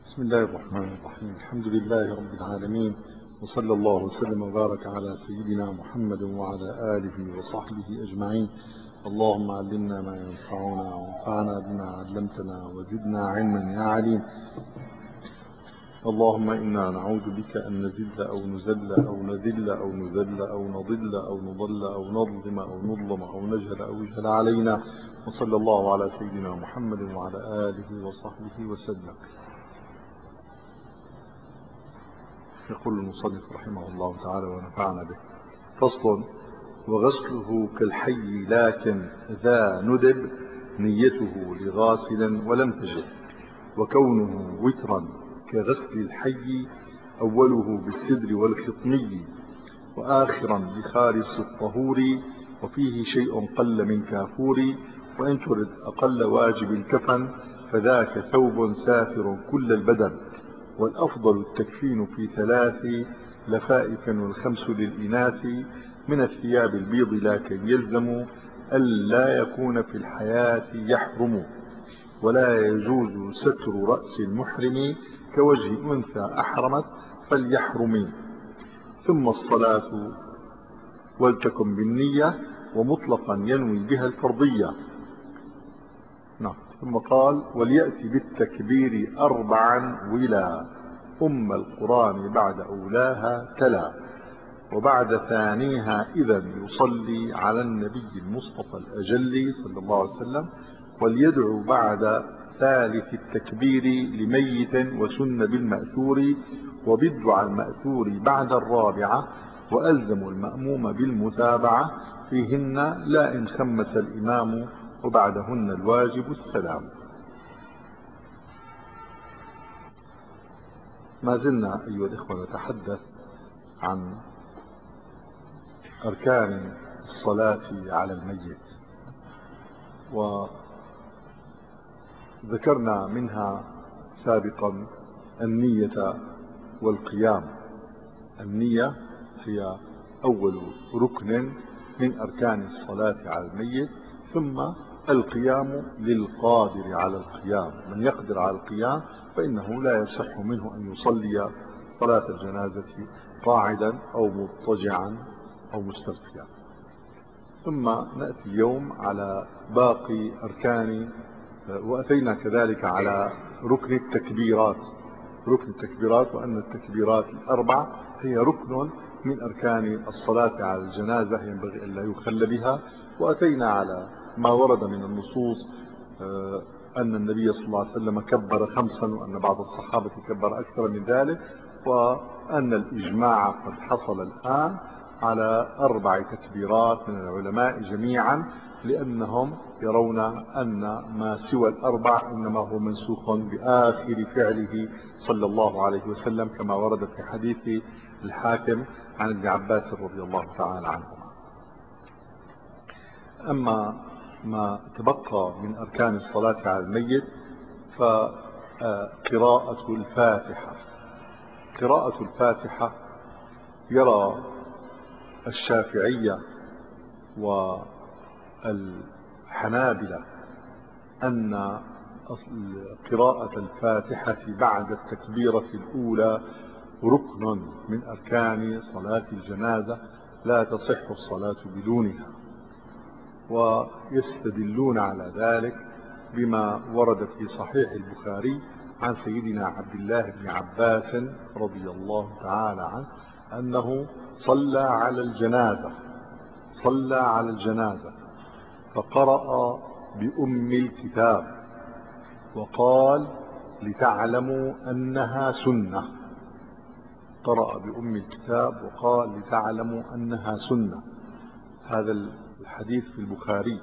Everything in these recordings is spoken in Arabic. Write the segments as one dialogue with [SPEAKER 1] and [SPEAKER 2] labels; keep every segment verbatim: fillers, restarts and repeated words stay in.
[SPEAKER 1] بسم الله الرحمن الرحيم. الحمد لله رب العالمين، وصلى الله وسلم وبارك على سيدنا محمد وعلى آله وصحبه أجمعين. اللهم علمنا ما ينفعنا وانفعنا بما علمتنا وزدنا علما يا عليم. اللهم إنا نعوذ بك أن نزل أو نزل أو نذل أو نذل أو نضل أو نضل أو نظلم أو نظلم أو نجهل أو يجهل علينا. وصلى الله على سيدنا محمد وعلى آله وصحبه وسلم. يقول المصنف رحمه الله تعالى ونفعنا به: فصل: وغسله كالحي لكن ذا ندب نيته لغاسل ولم تجب، وكونه وترا كغسل الحي أوله بالسدر والخطمي وآخرا بخالص الطهور، وفيه شيء قل من كافور، وإن ترد أقل واجب الكفن فذاك ثوب ساتر كل البدن، والأفضل التكفين في ثلاث لفائف والخمس للإناث، من الثياب البيض لكن يلزم ألا يكون في الحياة يحرم، ولا يجوز ستر رأس المحرم كوجه أنثى أحرمت فليحرم، ثم الصلاة ولتكن بالنية ومطلقا ينوي بها الفرضية. نعم. ثم قال: وليأتي بالتكبير أربعا ولا أم القرآن بعد أولاها تلا، وبعد ثانيها إذا يصلي على النبي المصطفى الأجل صلى الله عليه وسلم، وليدعو بعد ثالث التكبير لميت وسن بالمأثور، وبالدعاء المأثور بعد الرابعة، وألزم المأموم بالمتابعة فيهن لا إن خمس الإمام، وبعدهن الواجب السلام. ما زلنا أيها الإخوة نتحدث عن أركان الصلاة على الميت، وذكرنا منها سابقا النية والقيام. النية هي أول ركن من أركان الصلاة على الميت، ثم القيام للقادر على القيام. من يقدر على القيام فإنه لا يصح منه أن يصلي صلاة الجنازة قاعدا أو مضطجعا أو مستلقيا. ثم نأتي اليوم على باقي أركان، وأتينا كذلك على ركن التكبيرات. ركن التكبيرات، وأن التكبيرات الأربع هي ركن من أركان الصلاة على الجنازة ينبغي أن لا يخل بها. وأتينا على ما ورد من النصوص أن النبي صلى الله عليه وسلم كبر خمسا، وأن بعض الصحابة كبر أكثر من ذلك، وأن الإجماع قد حصل الآن على أربع تكبيرات من العلماء جميعا، لأنهم يرون أن ما سوى الأربع إنما هو منسوخ بآخر فعله صلى الله عليه وسلم، كما ورد في حديث الحاكم عن ابن عباس رضي الله تعالى عنهما. أما ما تبقى من أركان الصلاة على الميت فقراءة الفاتحة. قراءة الفاتحة يرى الشافعية والحنابلة أن قراءة الفاتحة بعد التكبيرة الأولى ركن من أركان صلاة الجنازة لا تصح الصلاة بدونها، ويستدلون على ذلك بما ورد في صحيح البخاري عن سيدنا عبد الله بن عباس رضي الله تعالى عنه أنه صلى على الجنازة صلى على الجنازة فقرأ بأم الكتاب وقال: لتعلموا أنها سنة. قرأ بأم الكتاب وقال: لتعلموا أنها سنة. هذا الحديث في البخاري،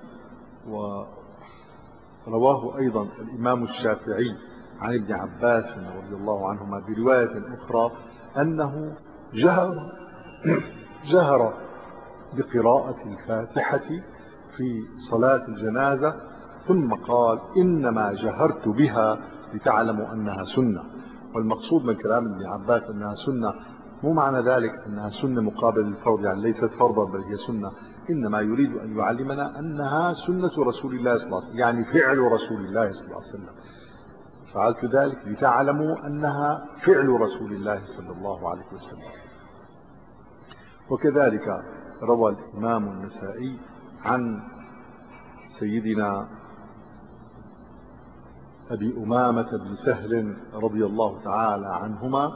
[SPEAKER 1] ورواه أيضا الإمام الشافعي عن ابن عباس رضي الله عنهما برواية أخرى أنه جهر جهر بقراءة الفاتحة في صلاة الجنازة، ثم قال: إنما جهرت بها لتعلموا أنها سنة. والمقصود من كلام ابن عباس أنها سنة مو معنى ذلك أنها سنة مقابل الفرض، يعني ليست فرضا بل هي سنة، إنما يريد أن يعلمنا أنها سنة رسول الله صلى الله عليه وسلم، يعني فعل رسول الله صلى الله عليه وسلم. فعلت ذلك لتعلموا أنها فعل رسول الله صلى الله عليه وسلم. وكذلك روى الإمام النسائي عن سيدنا أبي أمامة بن سهل رضي الله تعالى عنهما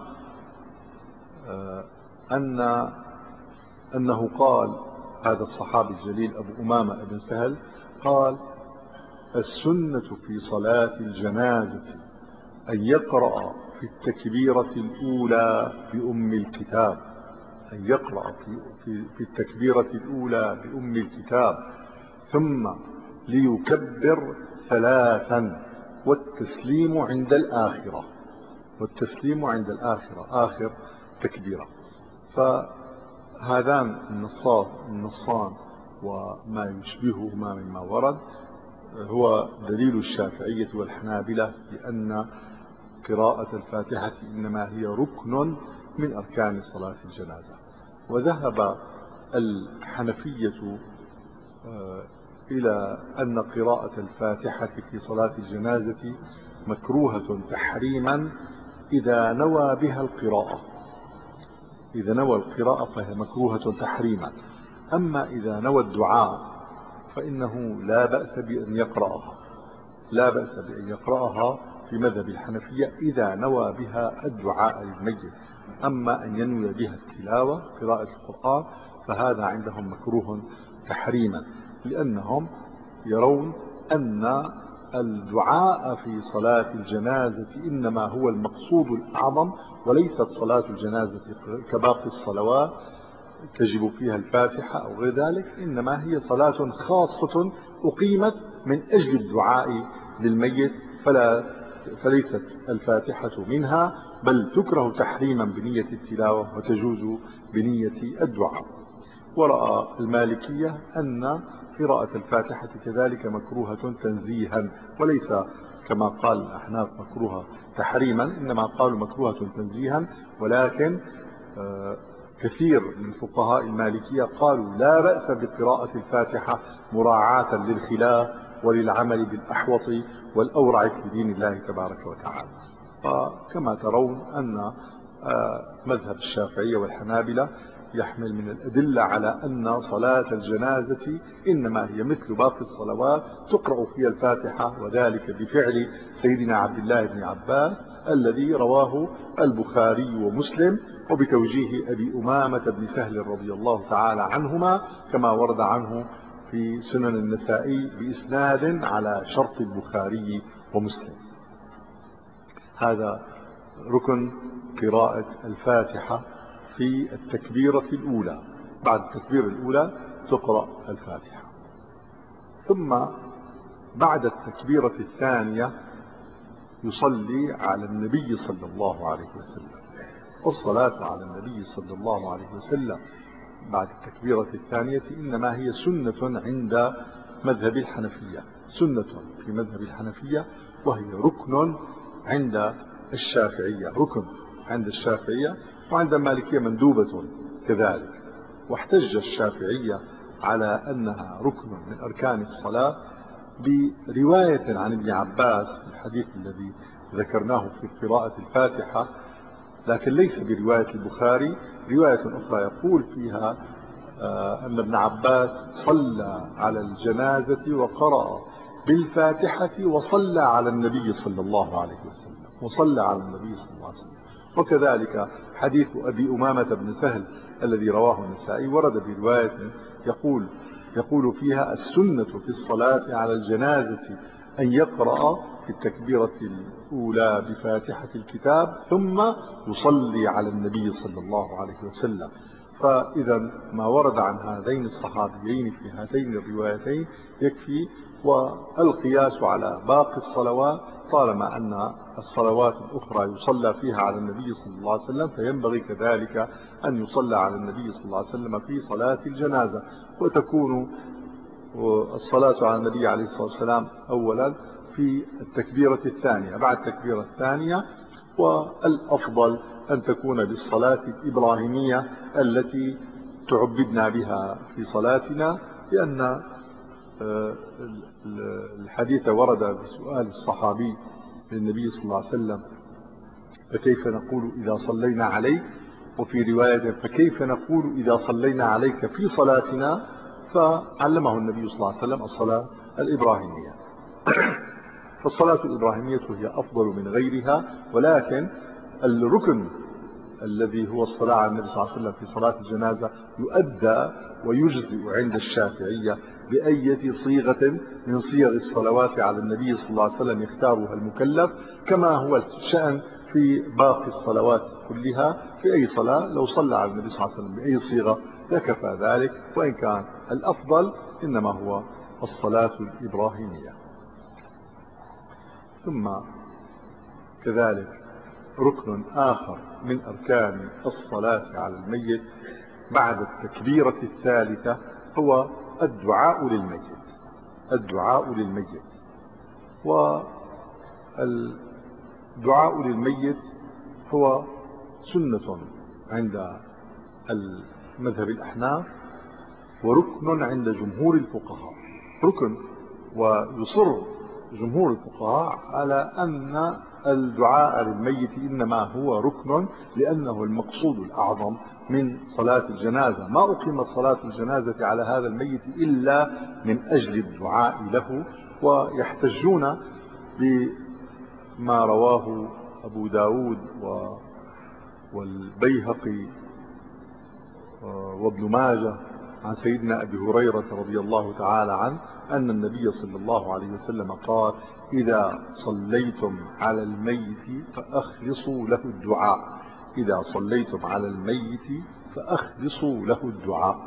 [SPEAKER 1] أن أنه قال، هذا الصحابي الجليل أبو أمامة بن سهل قال: السنة في صلاة الجنازة أن يقرأ في التكبيرة الأولى بأم الكتاب أن يقرأ في, في, في التكبيرة الأولى بأم الكتاب ثم ليكبر ثلاثا والتسليم عند الآخرة والتسليم عند الآخرة آخر تكبيرة. فهذان النصان وما يشبههما مما ورد هو دليل الشافعية والحنابلة بأن قراءة الفاتحة إنما هي ركن من أركان صلاة الجنازة. وذهب الحنفية إلى أن قراءة الفاتحة في صلاة الجنازة مكروهة تحريما إذا نوى بها القراءة إذا نوى القراءة فهي مكروهة تحريما. أما إذا نوى الدعاء فإنه لا بأس بأن يقرأها لا بأس بأن يقرأها في مذهب الحنفية إذا نوى بها الدعاء للميت. أما أن ينوي بها التلاوة قراءة القرآن فهذا عندهم مكروه تحريما، لأنهم يرون أن الدعاء في صلاة الجنازة إنما هو المقصود الأعظم، وليست صلاة الجنازة كباقي الصلوات تجب فيها الفاتحة أو غير ذلك، إنما هي صلاة خاصة أقيمت من أجل الدعاء للميت، فلا فليست الفاتحة منها، بل تكره تحريما بنية التلاوة وتجوز بنية الدعاء. ورأى المالكية أن قراءة الفاتحة كذلك مكروهة تنزيها، وليس كما قال الأحناف مكروهة تحريما، إنما قالوا مكروهة تنزيها. ولكن كثير من فقهاء المالكية قالوا لا بأس بقراءة الفاتحة مراعاة للخلاف وللعمل بالأحوط والأورع في دين الله تبارك وتعالى. وكما ترون أن مذهب الشافعية والحنابلة يحمل من الأدلة على أن صلاة الجنازة إنما هي مثل باقي الصلوات تقرأ فيها الفاتحة، وذلك بفعل سيدنا عبد الله بن عباس الذي رواه البخاري ومسلم، وبتوجيه أبي أمامة بن سهل رضي الله تعالى عنهما كما ورد عنه في سنن النسائي بإسناد على شرط البخاري ومسلم. هذا ركن قراءة الفاتحة في التكبيرة الأولى. بعد التكبيرة الأولى تقرأ الفاتحة، ثم بعد التكبيرة الثانية يصلي على النبي صلى الله عليه وسلم. والصلاة على النبي صلى الله عليه وسلم بعد التكبيرة الثانية إنما هي سنة عند مذهب الحنفية سنة في مذهب الحنفية وهي ركن عند الشافعية ركن عند الشافعية وعند المالكية مندوبة كذلك. واحتج الشافعية على أنها ركن من أركان الصلاة برواية عن ابن عباس في الحديث الذي ذكرناه في قراءة الفاتحة، لكن ليس برواية البخاري، رواية أخرى يقول فيها أن ابن عباس صلى على الجنازة وقرأ بالفاتحة وصلى على النبي صلى الله عليه وسلم وصلى على النبي صلى الله عليه وسلم. وكذلك حديث أبي أمامة بن سهل الذي رواه النسائي ورد برواية يقول يقول فيها السنة في الصلاة على الجنازة أن يقرأ في التكبيرة الأولى بفاتحة الكتاب ثم يصلي على النبي صلى الله عليه وسلم. فإذا ما ورد عن هذين الصحابيين في هاتين الروايتين يكفي، والقياس على باقي الصلوات طالما أن الصلوات الأخرى يصلى فيها على النبي صلى الله عليه وسلم فينبغي كذلك أن يصلى على النبي صلى الله عليه وسلم في صلاة الجنازة، وتكون الصلاة على النبي عليه الصلاة والسلام أولا في التكبيرة الثانية بعد التكبيرة الثانية، والأفضل أن تكون بالصلاة الإبراهيمية التي تعبدنا بها في صلاتنا، لأن الحديث ورد بسؤال الصحابي للنبي صلى الله عليه وسلم: فكيف نقول إذا صلينا عليك؟ وفي رواية: فكيف نقول إذا صلينا عليك في صلاتنا؟ فعلمه النبي صلى الله عليه وسلم الصلاة الإبراهيمية. فالصلاة الإبراهيمية هي أفضل من غيرها، ولكن الركن الذي هو الصلاة على النبي صلى الله عليه وسلم في صلاة الجنازة يؤدى ويجزئ عند الشافعية بأية صيغة من صيغ الصلوات على النبي صلى الله عليه وسلم يختارها المكلف، كما هو الشأن في باقي الصلوات كلها. في أي صلاة لو صلى على النبي صلى الله عليه وسلم بأي صيغة لكفى ذلك، وإن كان الأفضل إنما هو الصلاة الإبراهيمية. ثم كذلك ركن آخر من أركان الصلاة على الميت بعد التكبيرة الثالثة هو الدعاء للميت. الدعاء للميت والدعاء للميت هو سنة عند المذهب الأحناف وركن عند جمهور الفقهاء. ركن، ويصر جمهور الفقهاء على أن الدعاء للميت إنما هو ركن، لأنه المقصود الأعظم من صلاة الجنازة. ما أقيمت صلاة الجنازة على هذا الميت إلا من أجل الدعاء له. ويحتجون بما رواه أبو داود والبيهقي وابن ماجه عن سيدنا أبي هريرة رضي الله تعالى عنه أن النبي صلى الله عليه وسلم قال: إذا صليتم على الميت فأخلصوا له الدعاء. إذا صليتم على الميت فأخلصوا له الدعاء.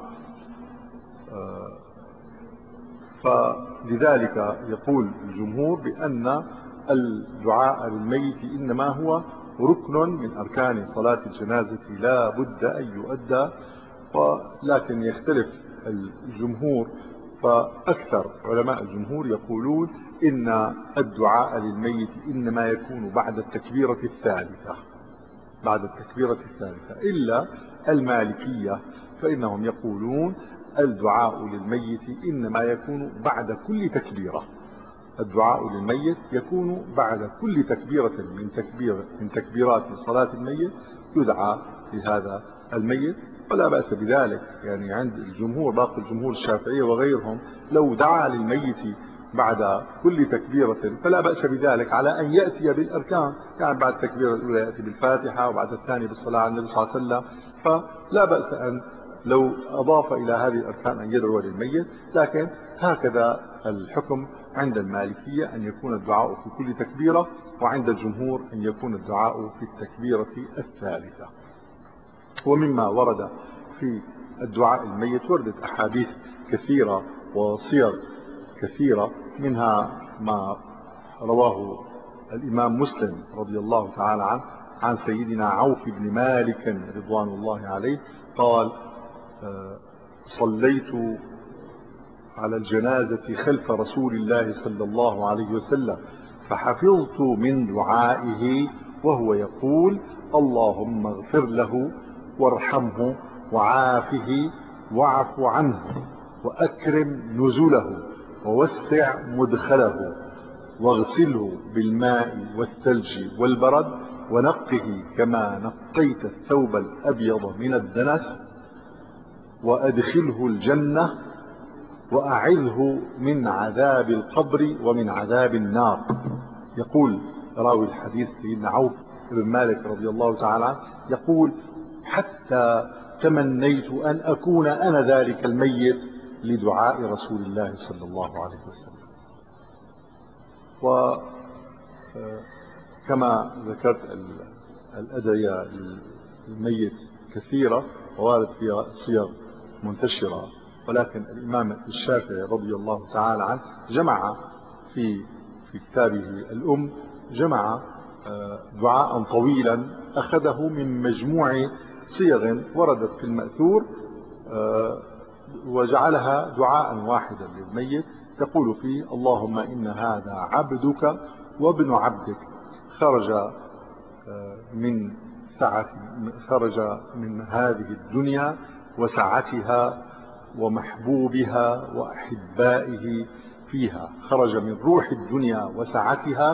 [SPEAKER 1] فلذلك يقول الجمهور بأن الدعاء للميت إنما هو ركن من أركان صلاة الجنازة لا بد أن يؤدى. ولكن يختلف الجمهور، فأكثر علماء الجمهور يقولون إن الدعاء للميت إنما يكون بعد التكبيرة الثالثة بعد التكبيرة الثالثة إلا المالكية، فإنهم يقولون الدعاء للميت إنما يكون بعد كل تكبيرة. الدعاء للميت يكون بعد كل تكبيرة من تكبير من تكبيرات صلاة الميت يدعى لهذا الميت، ولا بأس بذلك. يعني عند الجمهور، باقي الجمهور الشافعية وغيرهم، لو دعا للميت بعد كل تكبيرة فلا بأس بذلك، على أن يأتي بالأركان. يعني بعد التكبيرة الأولى يأتي بالفاتحة، وبعد الثانية بالصلاة على النبي صلى الله عليه وسلم، فلا بأس أن لو أضاف إلى هذه الأركان أن يدعو للميت. لكن هكذا الحكم عند المالكية، أن يكون الدعاء في كل تكبيرة، وعند الجمهور أن يكون الدعاء في التكبيرة الثالثة. ومما ورد في الدعاء الميت وردت أحاديث كثيرة وصيغ كثيرة، منها ما رواه الإمام مسلم رضي الله تعالى عنه عن سيدنا عوف بن مالك رضوان الله عليه قال: صليت على الجنازة خلف رسول الله صلى الله عليه وسلم فحفظت من دعائه وهو يقول: اللهم اغفر له وارحمه وعافه واعف عنه وأكرم نزله ووسع مدخله واغسله بالماء والثلج والبرد ونقه كما نقيت الثوب الأبيض من الدنس وأدخله الجنة وأعذه من عذاب القبر ومن عذاب النار. يقول راوي الحديث سيدنا عوف بن مالك رضي الله تعالى عنه يقول: حتى تمنيت أن أكون أنا ذلك الميت لدعاء رسول الله صلى الله عليه وسلم. وكما ذكرت الأدعية للميت كثيرة ووارد فيها صيغ منتشرة، ولكن الإمام الشافعي رضي الله تعالى عنه جمع في في كتابه الأم جمع دعاء طويلا أخذه من مجموع صيغ وردت في المأثور وجعلها دعاء واحدا للميت، تقول فيه: اللهم إن هذا عبدك وابن عبدك خرج من سعة خرج من هذه الدنيا وسعتها ومحبوبها وأحبائه فيها، خرج من روح الدنيا وسعتها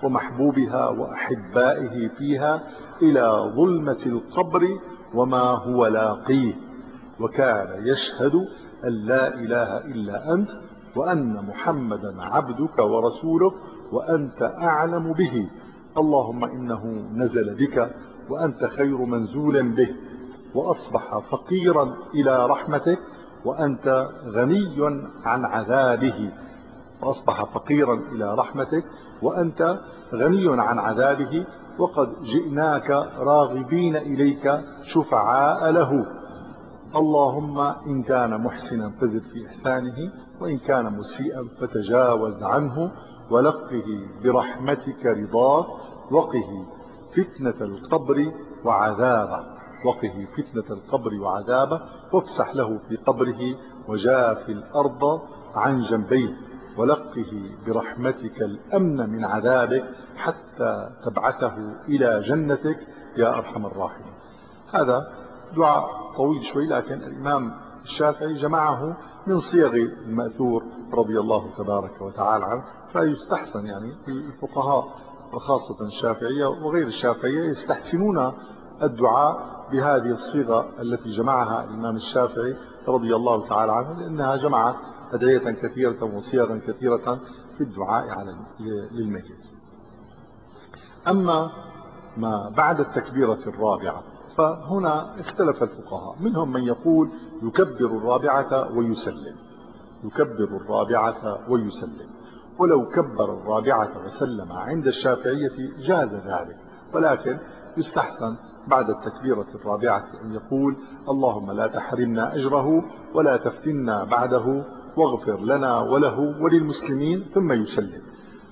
[SPEAKER 1] ومحبوبها وأحبائه فيها إلى ظلمة القبر وما هو لاقيه، وكان يشهد أن لا إله إلا أنت وأن محمدا عبدك ورسولك وأنت أعلم به، اللهم إنه نزل بك وأنت خير منزول به، وأصبح فقيرا إلى رحمتك وأنت غني عن عذابه، وأصبح فقيرا إلى رحمتك وأنت غني عن عذابه، وقد جئناك راغبين إليك شفعاء له، اللهم إن كان محسنا فزد في إحسانه وإن كان مسيئا فتجاوز عنه، ولقه برحمتك رضاك، وقه فتنة القبر وعذابه، وقه فتنة القبر وعذابه، وافسح له في قبره وجاف الأرض عن جنبيه، ولقه برحمتك الأمن من عذابك حتى تبعثه إلى جنتك يا أرحم الراحمين. هذا دعاء طويل شوي، لكن الإمام الشافعي جمعه من صيغ المأثور رضي الله تبارك وتعالى عنه، فيستحسن يعني الفقهاء وخاصة الشافعية وغير الشافعية يستحسنون الدعاء بهذه الصيغة التي جمعها الإمام الشافعي رضي الله تعالى عنه، لأنها جمعت أدعية كثيرة وصيغا كثيرة في الدعاء على للميت. أما ما بعد التكبيرة الرابعة فهنا اختلف الفقهاء، منهم من يقول يكبر الرابعة ويسلم، يكبر الرابعة ويسلم، ولو كبر الرابعة وسلم عند الشافعية جاز ذلك، ولكن يستحسن بعد التكبيرة الرابعة أن يقول اللهم لا تحرمنا أجره ولا تفتنا بعده واغفر لنا وله وللمسلمين، ثم يسلم.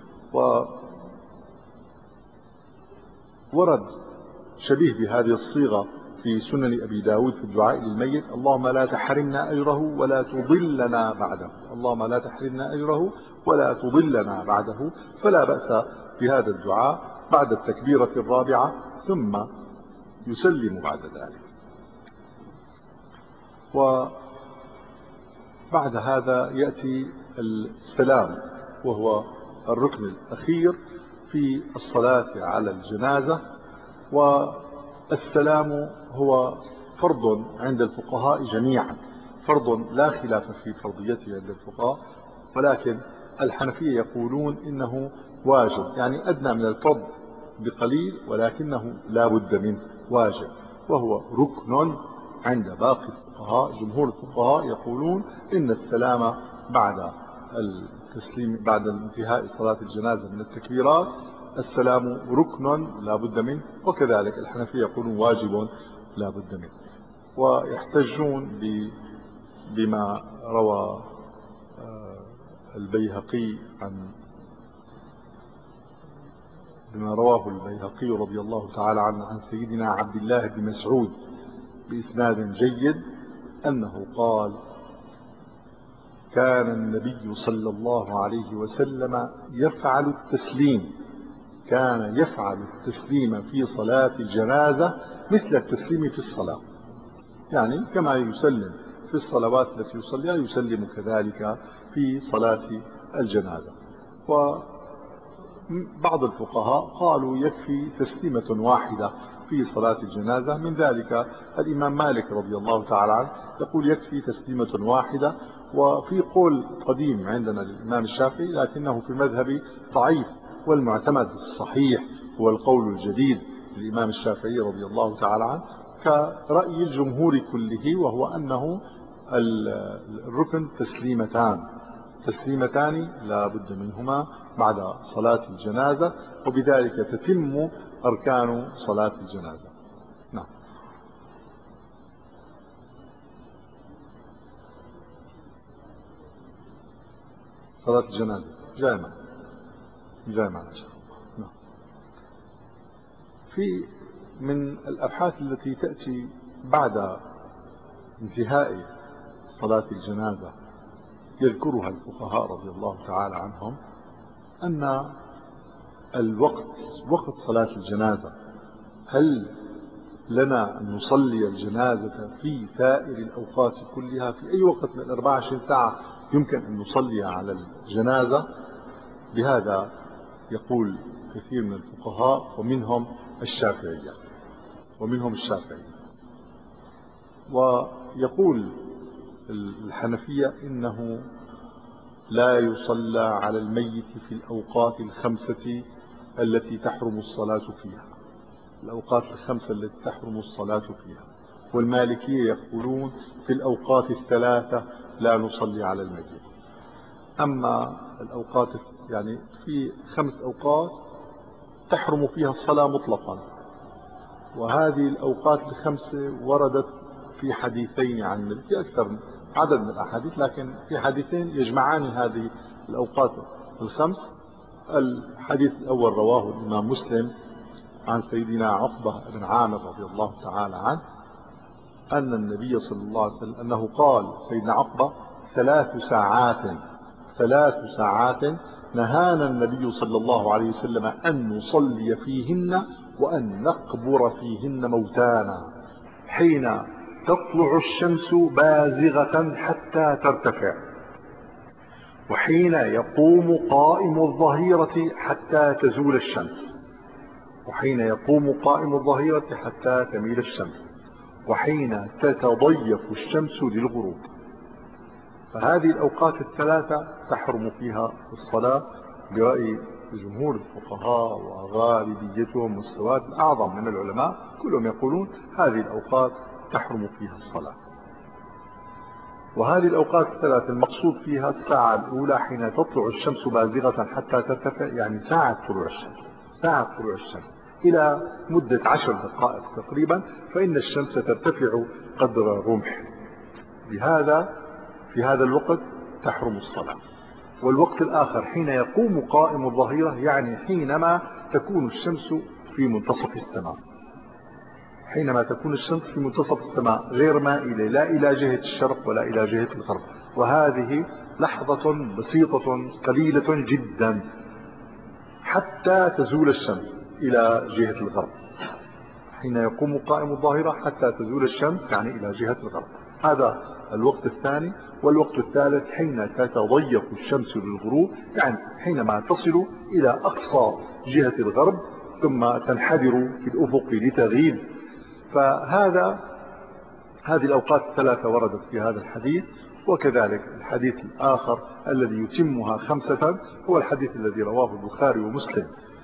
[SPEAKER 1] وورد شبيه بهذه الصيغة في سنن أبي داود في الدعاء للميت، اللهم لا تحرمنا أجره ولا تضلنا بعده، اللهم لا تحرمنا أجره ولا تضلنا بعده، فلا بأس بهذا الدعاء بعد التكبيرة الرابعة ثم يسلم بعد ذلك. وبعد هذا يأتي السلام، وهو الركن الأخير في الصلاة على الجنازة، والسلام هو فرض عند الفقهاء جميعا، فرض لا خلاف في فرضيته عند الفقهاء، ولكن الحنفية يقولون إنه واجب، يعني أدنى من الفرض بقليل ولكنه لا بد منه واجب، وهو ركن عند باقي الفقهاء. جمهور الفقهاء يقولون إن السلام بعد التسليم بعد انتهاء صلاة الجنازة من التكبيرات السلام ركن لا بد منه، وكذلك الحنفية يقولون واجب لا بد منه، ويحتجون بما روى البيهقي عن بما رواه البيهقي رضي الله تعالى عنه عن سيدنا عبد الله بن مسعود بإسناد جيد أنه قال كان النبي صلى الله عليه وسلم يفعل التسليم كان يفعل التسليم في صلاة الجنازة مثل التسليم في الصلاة، يعني كما يسلم في الصلوات التي يصليها يسلم كذلك في صلاة الجنازة. وبعض الفقهاء قالوا يكفي تسليمة واحدة في صلاة الجنازة، من ذلك الإمام مالك رضي الله تعالى عنه يقول يكفي تسليمة واحدة، وفي قول قديم عندنا للإمام الشافعي لكنه في المذهب ضعيف، والمعتمد الصحيح هو القول الجديد للإمام الشافعي رضي الله تعالى عنه كرأي الجمهور كله، وهو أنه الركن تسليمتان تسليمتان لا بد منهما بعد صلاة الجنازة، وبذلك تتم أركان صلاة الجنازة. نعم. صلاة الجنازة جاء معنا جاء معنا إن شاء الله. نعم. في من الأبحاث التي تأتي بعد انتهاء صلاة الجنازة يذكرها الفقهاء رضي الله تعالى عنهم أن الوقت وقت صلاة الجنازة، هل لنا أن نصلي الجنازة في سائر الأوقات كلها، في أي وقت من الأربع عشرين ساعة يمكن أن نصلي على الجنازة؟ بهذا يقول كثير من الفقهاء ومنهم الشافعية ومنهم الشافعية ويقول الحنفية إنه لا يصلى على الميت في الأوقات الخمسة التي تحرم الصلاة فيها، الأوقات الخمسة التي تحرم الصلاة فيها. والمالكية يقولون في الأوقات الثلاثة لا نصلي على الميت. أما الأوقات يعني في خمس أوقات تحرم فيها الصلاة مطلقا، وهذه الأوقات الخمسة وردت في حديثين عن النبي، في أكثر من عدد من الأحاديث، لكن في حديثين يجمعان هذه الأوقات الخمس. الحديث الأول رواه الإمام مسلم عن سيدنا عقبة بن عامر رضي الله تعالى عنه أن النبي صلى الله عليه وسلم أنه قال سيدنا عقبة ثلاث ساعات ثلاث ساعات نهانا النبي صلى الله عليه وسلم أن نصلي فيهن وأن نقبر فيهن موتانا حين تطلع الشمس بازغة حتى ترتفع، وحين يقوم قائم الظهيرة حتى تزول الشمس، وحين يقوم قائم الظهيرة حتى تميل الشمس، وحين تتضيف الشمس للغروب. فهذه الأوقات الثلاثة تحرم فيها الصلاة برأي جمهور الفقهاء وغالبيتهم والسواد الأعظم من العلماء، كلهم يقولون هذه الأوقات تحرم فيها الصلاة. وهذه الأوقات الثلاث المقصود فيها الساعة الأولى حين تطلع الشمس بازغة حتى ترتفع، يعني ساعة طلوع الشمس، ساعة طلوع الشمس إلى مدة عشر دقائق تقريبا، فإن الشمس ترتفع قدر رمح. بهذا في هذا الوقت تحرم الصلاة. والوقت الآخر حين يقوم قائم الظهيرة، يعني حينما تكون الشمس في منتصف السماء، حينما تكون الشمس في منتصف السماء غير مائلة لا إلى جهة الشرق ولا إلى جهة الغرب، وهذه لحظة بسيطة قليلة جدا حتى تزول الشمس إلى جهة الغرب. حين يقوم قائم الظاهرة حتى تزول الشمس يعني إلى جهة الغرب، هذا الوقت الثاني. والوقت الثالث حين تتضيف الشمس للغروب، يعني حينما تصل إلى أقصى جهة الغرب ثم تنحدر في الأفق لتغيب. فهذا هذه الأوقات الثلاثة وردت في هذا الحديث. وكذلك الحديث الآخر الذي يتمها خمسة هو الحديث الذي رواه البخاري ومسلم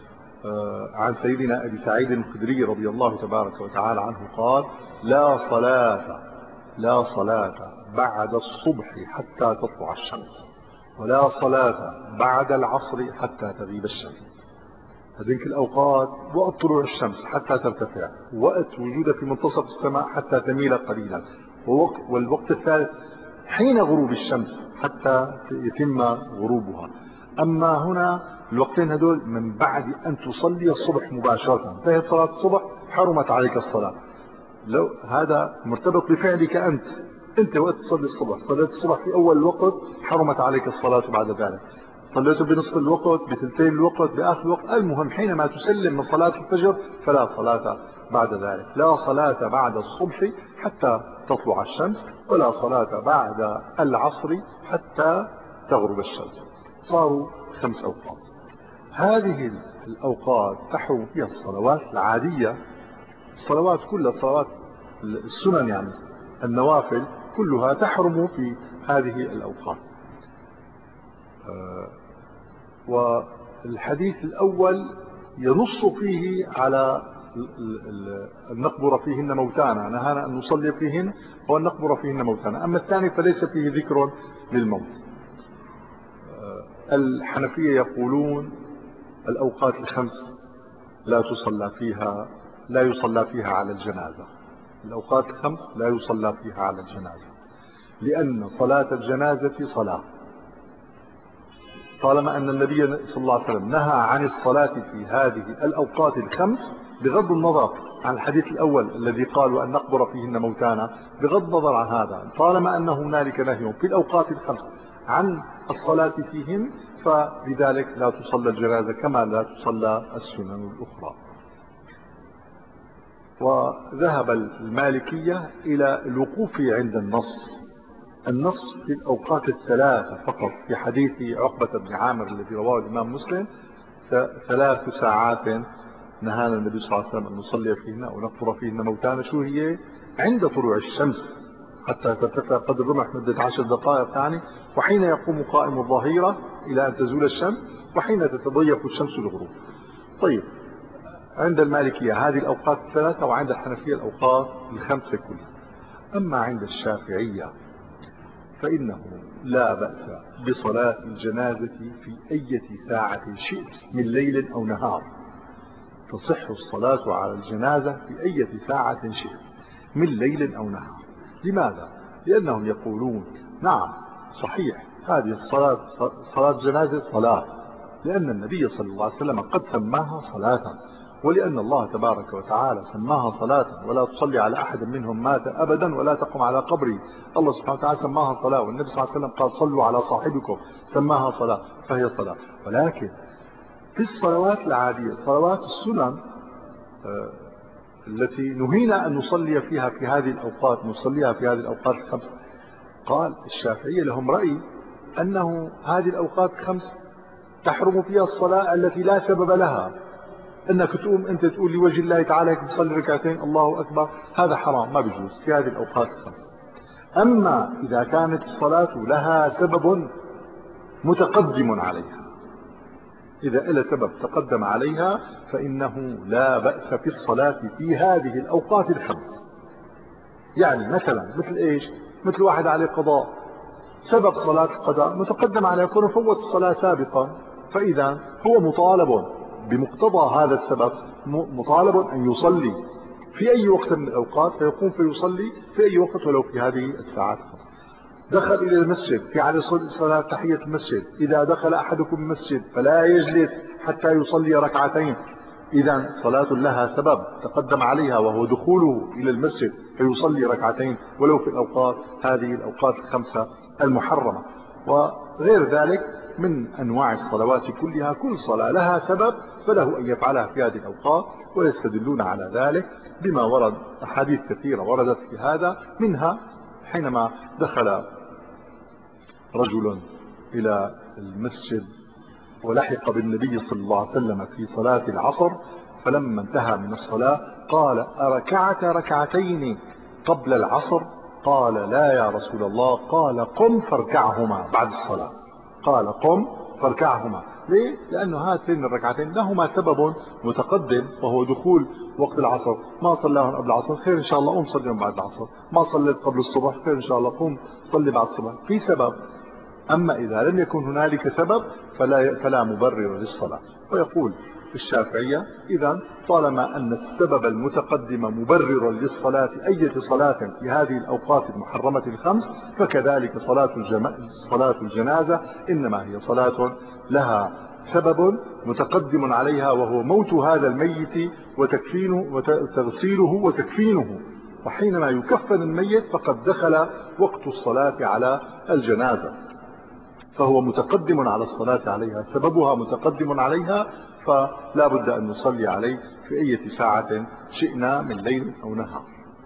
[SPEAKER 1] عن سيدنا أبي سعيد الخدري رضي الله تبارك وتعالى عنه قال: لا صلاة لا صلاة بعد الصبح حتى تطلع الشمس، ولا صلاة بعد العصر حتى تغيب الشمس. هذيك الأوقات وقت طلوع الشمس حتى ترتفع، وقت وجودها في منتصف السماء حتى تميل قليلا، ووقت والوقت الثالث حين غروب الشمس حتى يتم غروبها. أما هنا الوقتين هدول من بعد أن تصلي الصبح مباشرة، انتهت صلاة الصبح حرمت عليك الصلاة. لو هذا مرتبط بفعلك أنت أنت وقت تصلي الصبح، صليت الصبح في أول الوقت حرمت عليك الصلاة بعد ذلك، صليته بنصف الوقت بثلثين الوقت بآخر الوقت، المهم حينما تسلم من صلاة الفجر فلا صلاة بعد ذلك. لا صلاة بعد الصبح حتى تطلع الشمس، ولا صلاة بعد العصر حتى تغرب الشمس. صاروا خمس أوقات. هذه الأوقات تحرم فيها الصلوات العادية، الصلوات كلها، صلوات السنن يعني النوافل كلها تحرم في هذه الأوقات. والحديث الأول ينص فيه على أن نقبر فيهن موتانا، نهانا أن نصلي فيهن وأن نقبر فيهن موتانا. أما الثاني فليس فيه ذكر للموت. الحنفية يقولون الأوقات الخمس لا تصلى فيها لا يصلى فيها على الجنازة، الأوقات الخمس لا يصلى فيها على الجنازة، لأن صلاة الجنازة صلاة. طالما أن النبي صلى الله عليه وسلم نهى عن الصلاة في هذه الأوقات الخمس، بغض النظر عن الحديث الأول الذي قال وأن نقبر فيهن موتانا، بغض النظر عن هذا، طالما أن هنالك نهي في الأوقات الخمس عن الصلاة فيهن، فلذلك لا تصلى الجنازة كما لا تصلى السنن الأخرى. وذهب المالكية إلى الوقوف عند النص، النص في الأوقات الثلاثة فقط، في حديث عقبة بن عامر الذي رواه الإمام مسلم ثلاث ساعات نهانا النبي صلى الله عليه وسلم أن نصلي فيهن أو نقبر فيهن موتانا. شو هي؟ عند طلوع الشمس حتى ترتفع قدر الرمح مدة عشر دقائق يعني، وحين يقوم قائم الظهيرة إلى أن تزول الشمس، وحين تتضيق الشمس للغروب. طيب، عند المالكية هذه الأوقات الثلاثة، وعند الحنفية الأوقات الخمسة كلها. أما عند الشافعية فإنه لا بأس بصلاة الجنازة في أي ساعة شئت من ليل أو نهار. تصح الصلاة على الجنازة في أي ساعة شئت من ليل أو نهار. لماذا؟ لأنهم يقولون نعم صحيح هذه الصلاة صلاة جنازة صلاة، لأن النبي صلى الله عليه وسلم قد سماها صلاة، ولأن الله تبارك وتعالى سماها صلاة. ولا تصلي على أحد منهم مات أبدا ولا تقم على قبره. الله سبحانه وتعالى سماها صلاة، والنبي صلى الله عليه وسلم قال صلوا على صاحبكم، سماها صلاة، فهي صلاة. ولكن في الصلوات العادية، صلوات السنن التي نهينا أن نصلي فيها في هذه الأوقات، نصليها في هذه الأوقات الخمس، قال الشافعية لهم رأي أنه هذه الأوقات الخمس تحرم فيها الصلاة التي لا سبب لها. أنك تقوم أنت تقول لوجه الله تعالى تصلي ركعتين الله أكبر، هذا حرام ما بيجوز في هذه الأوقات الخمس. أما إذا كانت الصلاة لها سبب متقدم عليها، إذا إلى سبب تقدم عليها فإنه لا بأس في الصلاة في هذه الأوقات الخمس. يعني مثلا مثل إيش؟ مثل واحد عليه قضاء، سبب صلاة القضاء متقدم عليه، يكون فوت الصلاة سابقا، فإذا هو مطالب بمقتضى هذا السبب، مطالب أن يصلي في أي وقت من الأوقات، فيقوم فيصلي في أي وقت ولو في هذه الساعات الخمس. دخل إلى المسجد في على صلاة تحية المسجد، إذا دخل أحدكم المسجد فلا يجلس حتى يصلي ركعتين، إذا صلاة لها سبب تقدم عليها وهو دخوله إلى المسجد فيصلي ركعتين ولو في الأوقات هذه الأوقات الخمسة المحرمة. وغير ذلك من أنواع الصلوات كلها، كل صلاة لها سبب فله أن يفعلها في هذه الأوقات. ويستدلون على ذلك بما ورد، أحاديث كثيرة وردت في هذا، منها حينما دخل رجل إلى المسجد ولحق بالنبي صلى الله عليه وسلم في صلاة العصر، فلما انتهى من الصلاة قال أركعت ركعتين قبل العصر؟ قال لا يا رسول الله. قال قم فاركعهما بعد الصلاة. قال قم فاركعهما. ليه؟ لأنه هاتين الركعتين لهما سبب متقدم وهو دخول وقت العصر، ما صلاهم قبل العصر خير إن شاء الله قم صليهم بعد العصر، ما صليت قبل الصبح خير إن شاء الله قم صلي بعد الصبح، في سبب. أما إذا لم يكن هنالك سبب فلا, فلا مبرر للصلاة. ويقول الشافعية إذا طالما أن السبب المتقدم مبرر للصلاة أي صلاة في هذه الأوقات المحرمة الخمس، فكذلك صلاة, صلاة الجنازة إنما هي صلاة لها سبب متقدم عليها وهو موت هذا الميت وتكفينه وتغسيله وتكفينه. وحينما يكفن الميت فقد دخل وقت الصلاة على الجنازة، فهو متقدم على الصلاة عليها، سببها متقدم عليها، فلا بد أن نصلي عليه في أي ساعة شئنا من ليل أو نهار.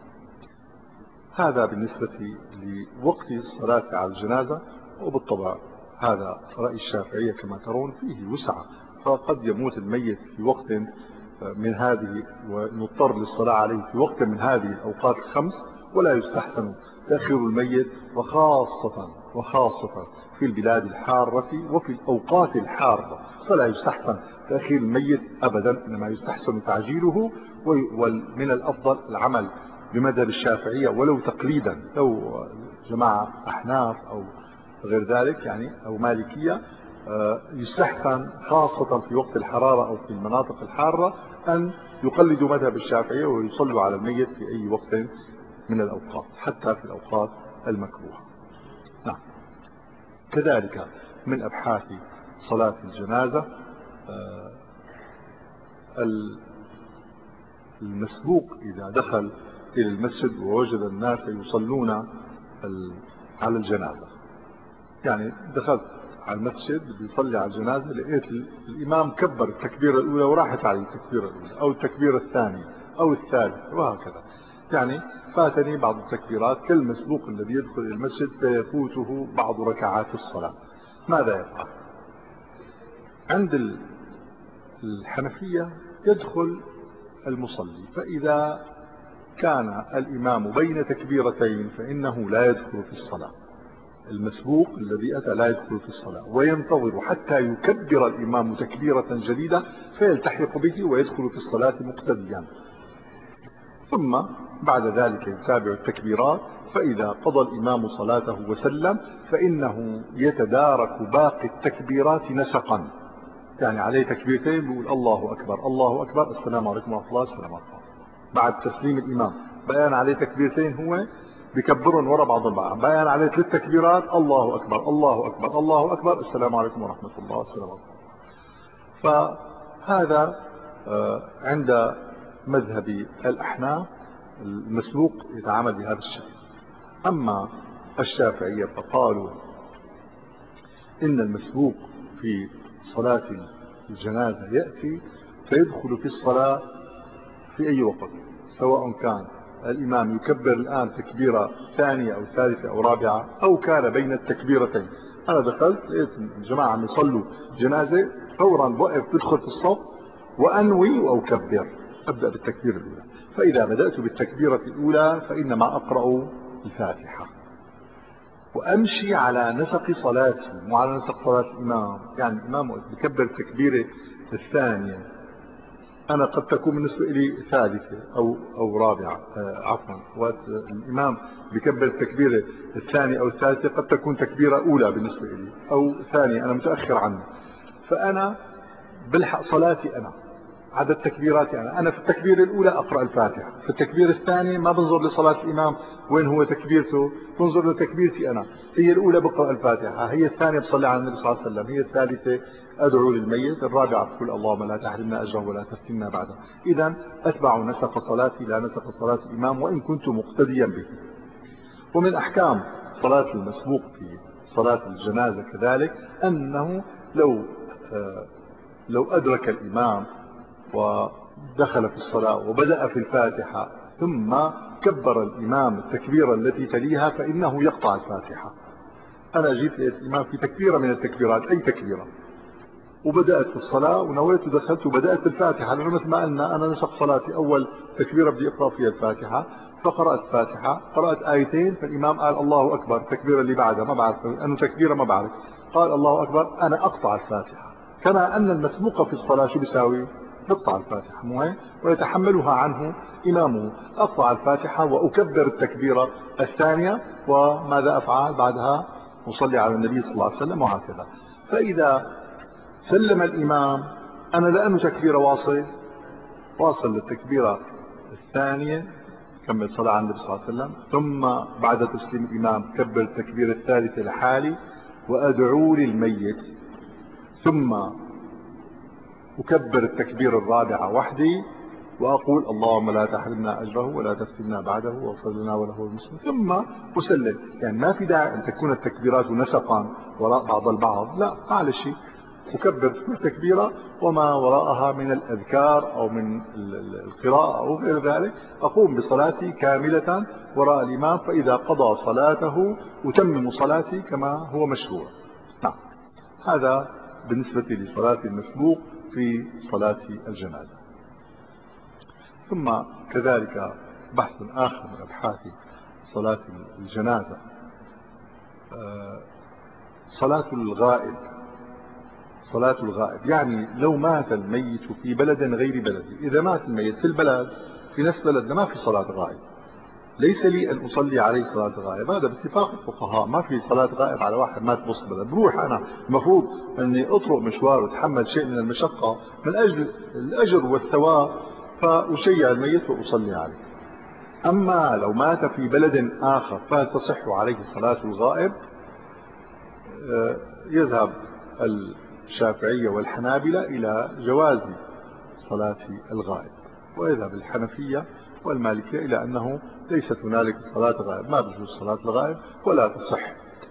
[SPEAKER 1] هذا بالنسبة لوقت الصلاة على الجنازة. وبالطبع هذا رأي الشافعية كما ترون فيه وسعة، فقد يموت الميت في وقت من هذه ونضطر للصلاة عليه في وقت من هذه الأوقات الخمس، ولا يستحسن تأخير الميت، وخاصة وخاصة في البلاد الحارة وفي الأوقات الحارة فلا يستحسن تأخير الميت أبدا، إنما يستحسن تعجيله. ومن الأفضل العمل بمذهب الشافعية ولو تقليدا، لو جماعة أحناف أو غير ذلك يعني أو مالكية، يستحسن خاصة في وقت الحرارة أو في المناطق الحارة أن يقلدوا مذهب الشافعية ويصلوا على الميت في أي وقت من الأوقات، حتى في الأوقات المكروهة. نعم. كذلك من أبحاث صلاة الجنازة المسبوق إذا دخل إلى المسجد ووجد الناس يصلون على الجنازة، يعني دخلت على المسجد بيصلي على الجنازة، لقيت الإمام كبر التكبيرة الأولى وراحت على التكبيرة الأولى أو التكبيرة الثانية أو الثالثة وهكذا، يعني فاتني بعض التكبيرات كالمسبوق الذي يدخل إلى المسجد فيفوته بعض ركعات الصلاة. ماذا يفعل؟ عند الحنفية يدخل المصلي، فإذا كان الإمام بين تكبيرتين فإنه لا يدخل في الصلاة. المسبوق الذي أتى لا يدخل في الصلاة، وينتظر حتى يكبر الإمام تكبيرة جديدة فيلتحق به ويدخل في الصلاة مقتديا، ثم بعد ذلك يتابع التكبيرات، فإذا قضى الإمام صلاته وسلم فإنه يتدارك باقي التكبيرات نسقا، يعني عليه تكبيرتين بيقول الله أكبر الله أكبر السلام عليكم ورحمة الله السلام عليكم بعد تسليم الإمام، بيان عليه تكبيرتين هو بكبرهم وراء بعض البعض، بيان عليه ثلاث تكبيرات الله أكبر الله أكبر الله أكبر السلام عليكم ورحمة الله السلام عليكم. فهذا عند مذهب الأحناف المسبوق يتعامل بهذا الشكل. أما الشافعية فقالوا إن المسبوق في صلاة الجنازة يأتي فيدخل في الصلاة في أي وقت، سواء كان الإمام يكبر الآن تكبيرة ثانية أو ثالثة أو رابعة، أو كان بين التكبيرتين. أنا دخلت لقيت الجماعة عم يصلوا جنازة، فورا وقف بدخل في الصف وأنوي وأكبر، أبدأ بالتكبير الأولى. فإذا بدأت بالتكبيرة الأولى فإنما أقرأ الفاتحة وأمشي على نسق صلاتي، مو على نسق صلاة الإمام. يعني الإمام بكبر التكبيرة الثانية، أنا قد تكون بالنسبة لي ثالثة أو أو رابعة، آه عفوا، وقت الإمام بكبر التكبيرة الثانية أو الثالثة قد تكون تكبيرة أولى بالنسبة لي أو ثانية، أنا متأخر عنه، فأنا بلحق صلاتي أنا عدد تكبيراتي أنا. أنا في التكبيرة الأولى أقرأ الفاتحة، في التكبيرة الثانية ما بنظر لصلاة الإمام وين هو تكبيرته، بنظر لتكبيرتي أنا. هي الأولى بقرأ الفاتحة، هي الثانية بصلي على النبي صلى الله عليه وسلم، هي الثالثة أدعو للميت، الرابعة بقول اللهم لا تحرمنا أجره ولا تفتنا بعده. إذا أتبع نسق صلاتي لا نسق صلاة الإمام وإن كنت مقتديا به. ومن أحكام صلاة المسبوق في صلاة الجنازة كذلك أنه لو آه لو أدرك الإمام ودخل في الصلاة وبدأ في الفاتحة ثم كبر الإمام التكبيرة التي تليها فإنه يقطع الفاتحة. أنا جيت لقيت الإمام في تكبيرة من التكبيرات، أي تكبيرة، وبدأت في الصلاة ونويت ودخلت وبدأت بالفاتحة، لأنه مثل ما قلنا أنا نسق صلاتي أول تكبيرة بدي أقرأ فيها الفاتحة، فقرأت الفاتحة، قرأت آيتين، فالإمام قال الله أكبر، التكبيرة اللي بعدها ما بعرف أنه تكبيرة ما بعرف، قال الله أكبر، أنا أقطع الفاتحة. كما أن المسبوق في الصلاة شو بيساوي؟ يقطع الفاتحة، مو هيك؟ ويتحملها عنه إمامه. أقطع الفاتحة وأكبر التكبيرة الثانية، وماذا أفعل بعدها؟ أصلي على النبي صلى الله عليه وسلم، وهكذا. فإذا سلم الإمام أنا لأنه تكبيرة واصل واصل للتكبيرة الثانية، كمل صلاة على النبي صلى الله عليه وسلم، ثم بعد تسليم الإمام كبر التكبيرة الثالثة لحالي وأدعو للميت، ثم أكبر التكبير الرابعة وحدي وأقول اللهم لا تحرمنا أجره ولا تفتنا بعده واغفر لنا وله المسلم، ثم أسلم. يعني ما في داعي أن تكون التكبيرات نسقا وراء بعض البعض، لا، معلش، أكبر كل تكبيرة وما وراءها من الأذكار أو من القراءة أو غير ذلك، أقوم بصلاتي كاملة وراء الإمام، فإذا قضى صلاته أتمم صلاتي كما هو مشروع. نعم، هذا بالنسبة لصلاة المسبوق في صلاة الجنازة. ثم كذلك بحث آخر من أبحاث صلاة الجنازة صلاة الغائب. صلاة الغائب يعني لو مات الميت في بلد غير بلدي، إذا مات الميت في البلد في نفس بلدنا ما في صلاة غائب، ليس لي أن أصلي عليه صلاة غائب، هذا باتفاق الفقهاء، ما في صلاة غائب على واحد مات بوسط بلد. بروح أنا المفروض أني أطرق مشوار وأتحمل شيء من المشقة من أجل الأجر والثواب، فأشيع الميت وأصلي عليه. أما لو مات في بلد آخر فهل تصح عليه صلاة الغائب؟ يذهب الشافعية والحنابلة إلى جواز صلاة الغائب، ويذهب الحنفية والمالكية إلى أنه ليست هنالك صلاة غائب، ما بجوز صلاة الغائب ولا تصح،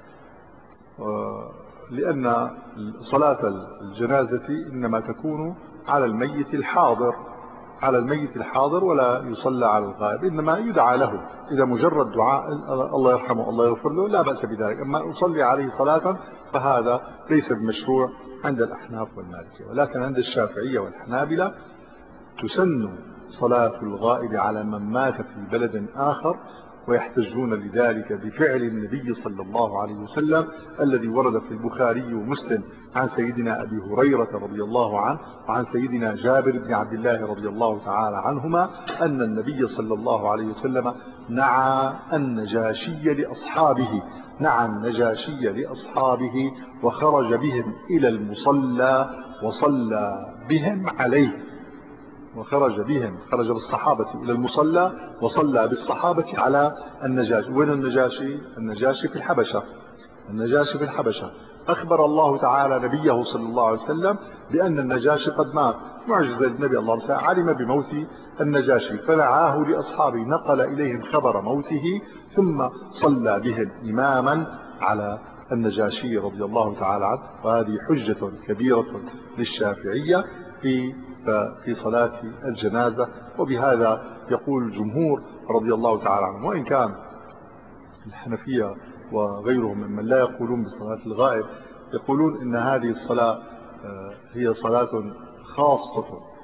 [SPEAKER 1] لأن صلاة الجنازة إنما تكون على الميت الحاضر على الميت الحاضر ولا يصلى على الغائب، إنما يدعى له إذا مجرد دعاء الله يرحمه الله يغفر له لا بأس بذلك. أما أصلي عليه صلاة فهذا ليس بمشروع عند الأحناف والمالكية. ولكن عند الشافعية والحنابلة تسن صلاة الغائب على من مات في بلد آخر، ويحتجون لذلك بفعل النبي صلى الله عليه وسلم الذي ورد في البخاري ومسلم عن سيدنا أبي هريرة رضي الله عنه وعن سيدنا جابر بن عبد الله رضي الله تعالى عنهما أن النبي صلى الله عليه وسلم نعى النجاشي لأصحابه نعى النجاشي لأصحابه وخرج بهم إلى المصلى وصلى بهم عليه وخرج بهم خرج بالصحابة إلى المصلى وصلى بالصحابة على النجاشي. وين النجاشي؟ النجاشي في الحبشة النجاشي في الحبشة أخبر الله تعالى نبيه صلى الله عليه وسلم بأن النجاشي قد مات، معجزة النبي الله عليه علم بموت النجاشي فنعاه لأصحابه، نقل إليهم خبر موته ثم صلى بهم إماما على النجاشي رضي الله تعالى عنه. وهذه حجة كبيرة للشافعية في في صلاة الجنازة، وبهذا يقول الجمهور رضي الله تعالى عنهم. وإن كان الحنفية وغيرهم ممن لا يقولون بصلاة الغائب يقولون إن هذه الصلاة هي صلاة خاصة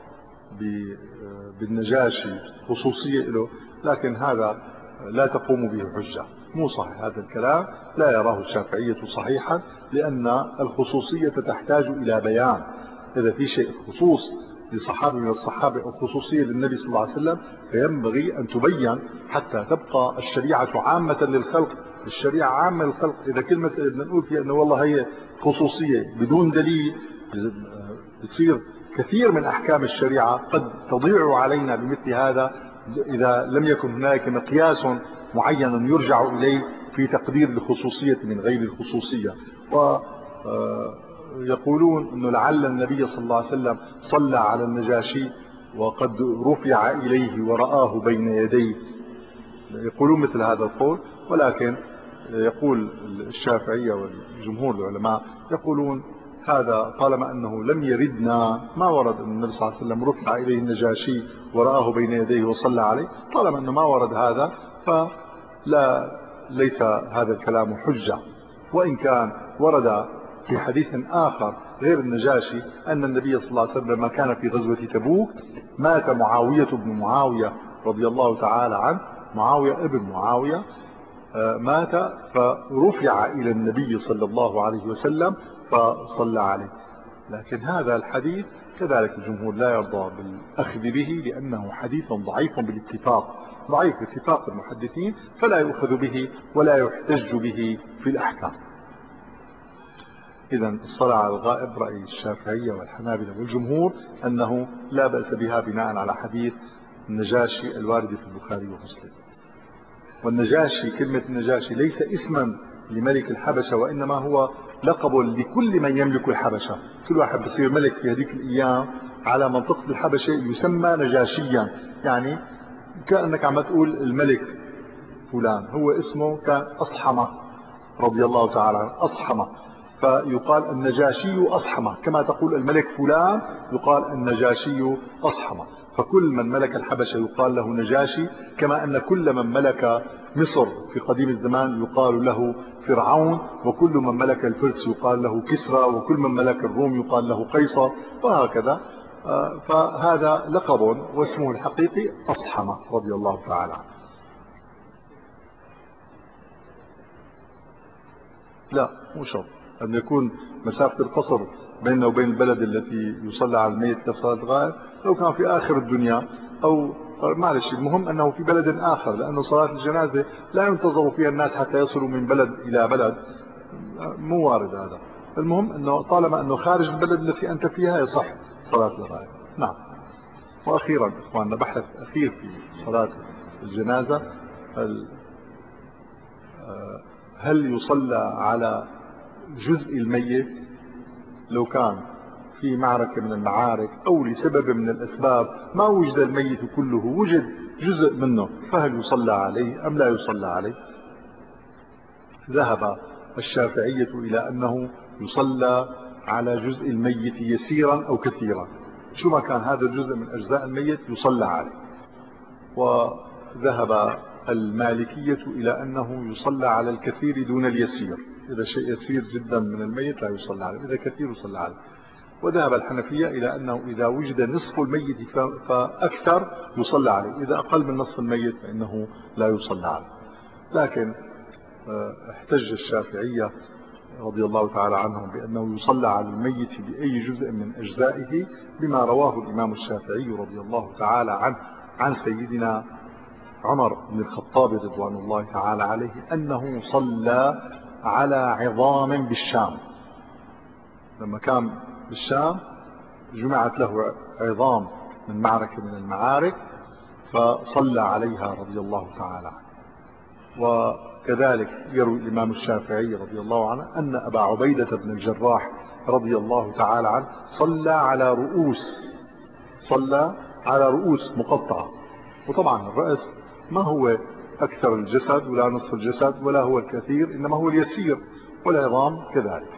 [SPEAKER 1] بالنجاشي خصوصية له، لكن هذا لا تقوم به حجة، مو صحيح هذا الكلام، لا يراه الشافعية صحيحا، لأن الخصوصية تحتاج إلى بيان. إذا في شيء خصوص لصحابي من الصحابة أو خصوصية للنبي صلى الله عليه وسلم فينبغي أن تبين حتى تبقى الشريعة عامة للخلق. الشريعة عامة للخلق، إذا كل مسألة بدنا نقول فيها أنه والله هي خصوصية بدون دليل بتصير كثير من أحكام الشريعة قد تضيع علينا بمثل هذا إذا لم يكن هناك مقياس معين يرجع إليه في تقدير الخصوصية من غير الخصوصية. و يقولون أنه لعل النبي صلى الله عليه وسلم صلى على النجاشي وقد رفع إليه ورآه بين يديه، يقولون مثل هذا القول. ولكن يقول الشافعية والجمهور العلماء يقولون هذا طالما أنه لم يردنا، ما ورد أن النبي صلى الله عليه وسلم رفع إليه النجاشي ورآه بين يديه وصلى عليه، طالما أنه ما ورد هذا فلا ليس هذا الكلام حجة. وإن كان ورد في حديث آخر غير النجاشي أن النبي صلى الله عليه وسلم لما كان في غزوة تبوك مات معاوية بن معاوية رضي الله تعالى عنه، معاوية ابن معاوية مات فرفع إلى النبي صلى الله عليه وسلم فصلى عليه. لكن هذا الحديث كذلك الجمهور لا يرضى بالأخذ به لأنه حديث ضعيف بالاتفاق، ضعيف باتفاق المحدثين، فلا يؤخذ به ولا يحتج به في الأحكام. إذا الصلاة على الغائب رأي الشافعية والحنابلة والجمهور أنه لا بأس بها بناء على حديث النجاشي الوارد في البخاري ومسلم. والنجاشي كلمة النجاشي ليس اسما لملك الحبشة، وإنما هو لقب لكل من يملك الحبشة. كل واحد بصير ملك في هذيك الأيام على منطقة الحبشة يسمى نجاشيا، يعني كأنك عم تقول الملك فلان هو اسمه كان أصحمة رضي الله تعالى عنه، أصحمة، فيقال النجاشي أصحمة، كما تقول الملك فلان يقال النجاشي أصحمة. فكل من ملك الحبشة يقال له نجاشي، كما أن كل من ملك مصر في قديم الزمان يقال له فرعون، وكل من ملك الفرس يقال له كسرى، وكل من ملك الروم يقال له قيصر، وهكذا. فهذا لقب واسمه الحقيقي أصحمة رضي الله تعالى عنه. لا مو شرط أن يكون مسافة القصر بيننا وبين البلد التي يصلى على الميت كصلاة الغائب، لو كان في آخر الدنيا أو معلش، المهم أنه في بلد آخر، لأنه صلاة الجنازة لا ينتظر فيها الناس حتى يصلوا من بلد إلى بلد، مو وارد هذا. المهم أنه طالما أنه خارج البلد التي أنت فيها يصح صلاة الغائب. نعم. وأخيرا إخواننا بحث أخير في صلاة الجنازة، هل يصلى على جزء الميت لو كان في معركة من المعارك أو لسبب من الأسباب ما وجد الميت كله، وجد جزء منه، فهل يصلى عليه أم لا يصلى عليه؟ ذهب الشافعية إلى أنه يصلى على جزء الميت يسيرا أو كثيرا، شو ما كان هذا الجزء من أجزاء الميت يصلى عليه. وذهب المالكية إلى أنه يصلى على الكثير دون اليسير، إذا شيء يسير جدا من الميت لا يصلى عليه، إذا كثير يصلى عليه. وذهب الحنفية إلى أنه إذا وجد نصف الميت فأكثر يصلى عليه، إذا أقل من نصف الميت فإنه لا يصلى عليه. لكن احتج الشافعية رضي الله تعالى عنهم بأنه يصلى على الميت بأي جزء من أجزائه، بما رواه الإمام الشافعي رضي الله تعالى عنه عن سيدنا عمر بن الخطاب رضوان الله تعالى عليه أنه صلى على عظام بالشام. لما كان بالشام جمعت له عظام من معركة من المعارك فصلى عليها رضي الله تعالى عنه. وكذلك يروي الإمام الشافعي رضي الله عنه أن أبا عبيدة بن الجراح رضي الله تعالى عنه صلى على رؤوس صلى على رؤوس مقطعة. وطبعا الرأس ما هو أكثر الجسد ولا نصف الجسد ولا هو الكثير، إنما هو اليسير، والعظام كذلك.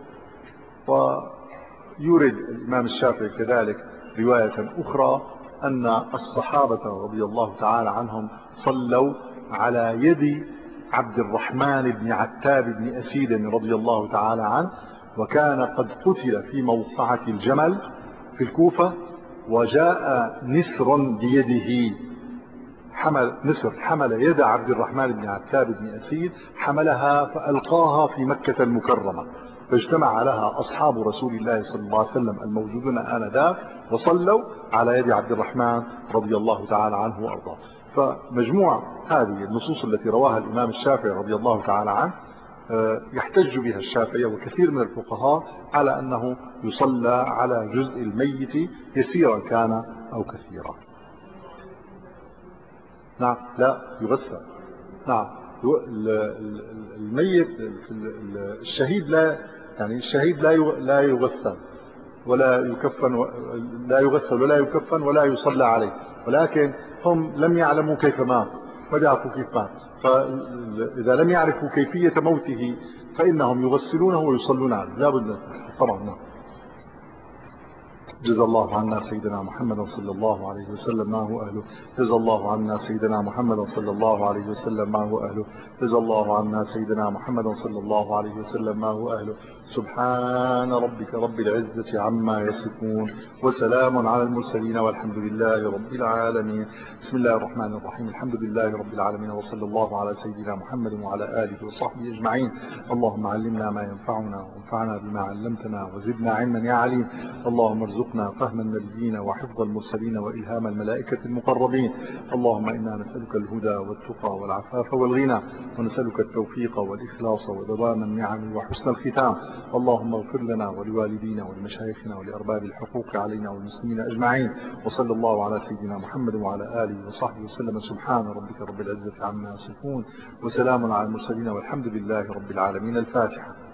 [SPEAKER 1] ويورد الإمام الشافعي كذلك رواية أخرى أن الصحابة رضي الله تعالى عنهم صلوا على يد عبد الرحمن بن عتاب بن أسيد رضي الله تعالى عنه، وكان قد قتل في موقعة الجمل في الكوفة، وجاء نسر بيده، حمل نسر حمل يد عبد الرحمن بن عتاب بن أسيد، حملها فألقاها في مكة المكرمة، فاجتمع لها أصحاب رسول الله صلى الله عليه وسلم الموجودون آنذاك وصلوا على يد عبد الرحمن رضي الله تعالى عنه وأرضاه. فمجموع هذه النصوص التي رواها الإمام الشافعي رضي الله تعالى عنه يحتج بها الشافعي وكثير من الفقهاء على أنه يصلى على جزء الميت يسيرا كان أو كثيرا. نعم، لا يغسل. نعم، الميت الشهيد لا يعني الشهيد لا لا يغسل ولا يكفن، لا يغسل ولا يكفن ولا يصلى عليه، ولكن هم لم يعلموا كيف مات، ما بيعرفوا كيف مات، فإذا لم يعرفوا كيفية موته فإنهم يغسلونه ويصلون عليه لا بد طبعا. نعم. جزا الله عنا سيدنا محمد صلى الله عليه وسلم ما هو أهله. جزا الله عنا سيدنا محمد صلى الله عليه وسلم ما هو أهله. جزا الله عنا سيدنا محمد صلى الله عليه وسلم ما هو أهله. سبحان ربك رب العزة عما يصفون، وسلام على المرسلين، والحمد لله رب العالمين. بسم الله الرحمن الرحيم. الحمد لله رب العالمين، وصلى الله على سيدنا محمد وعلى آله وصحبه أجمعين. اللهم علمنا ما ينفعنا وانفعنا بما علمتنا وزدنا علما يا عليم. اللهم ارزقنا فهم النبيين وحفظ المرسلين وإلهام الملائكة المقربين. اللهم إنا نسألك الهدى والتقى والعفاف والغنى، ونسألك التوفيق والإخلاص ودوام النعم وحسن الختام. اللهم اغفر لنا ولوالدينا ولمشايخنا ولأرباب الحقوق علينا والمسلمين أجمعين. وصلى الله على سيدنا محمد وعلى آله وصحبه وسلم. سبحان ربك رب العزة عما يصفون، وسلام على المرسلين، والحمد لله رب العالمين. الفاتحة.